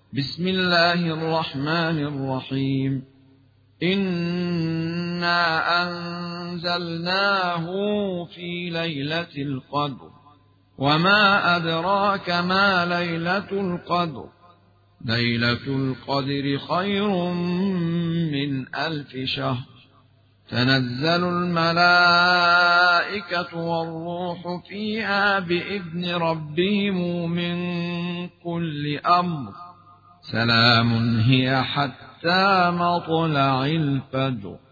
بسم الله الرحمن الرحيم. إنا أنزلناه في ليلة القدر، وما أدراك ما ليلة القدر. ليلة القدر خير من 1000 شهر. تنزل الملائكة والروح فيها بإذن ربهم من كل أمر. سلام هي حتى مطلع الفجر.